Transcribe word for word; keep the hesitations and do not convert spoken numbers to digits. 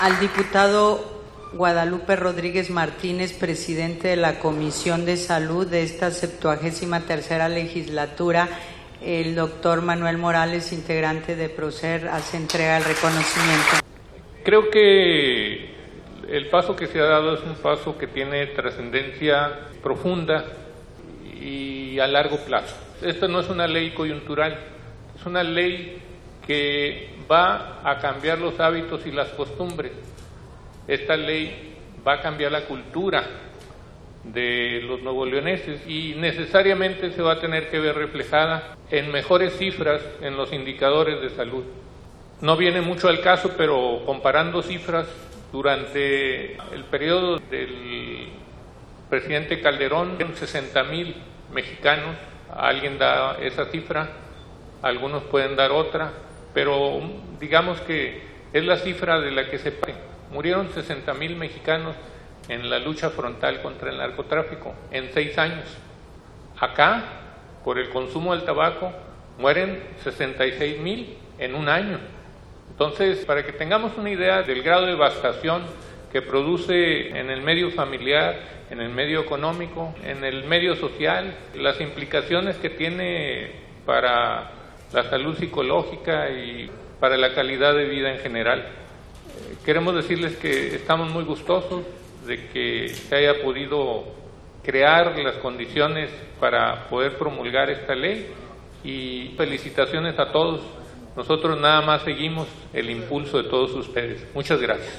Al diputado Guadalupe Rodríguez Martínez, presidente de la Comisión de Salud de esta septuagésima tercera legislatura, el doctor Manuel Morales, integrante de PROCER, hace entrega del reconocimiento. Creo que el paso que se ha dado es un paso que tiene trascendencia profunda y a largo plazo. Esta no es una ley coyuntural, es una ley que va a cambiar los hábitos y las costumbres. Esta ley va a cambiar la cultura de los nuevoleoneses y necesariamente se va a tener que ver reflejada en mejores cifras en los indicadores de salud. No viene mucho al caso, pero comparando cifras, durante el periodo del presidente Calderón, sesenta mil mexicanos, alguien da esa cifra, algunos pueden dar otra, pero digamos que es la cifra de la que se paga. Murieron sesenta mil mexicanos en la lucha frontal contra el narcotráfico en seis años. Acá, por el consumo del tabaco, mueren sesenta y seis mil en un año. Entonces, para que tengamos una idea del grado de devastación que produce en el medio familiar, en el medio económico, en el medio social, las implicaciones que tiene para la salud psicológica y para la calidad de vida en general. Queremos decirles que estamos muy gustosos de que se haya podido crear las condiciones para poder promulgar esta ley y felicitaciones a todos. Nosotros nada más seguimos el impulso de todos ustedes. Muchas gracias.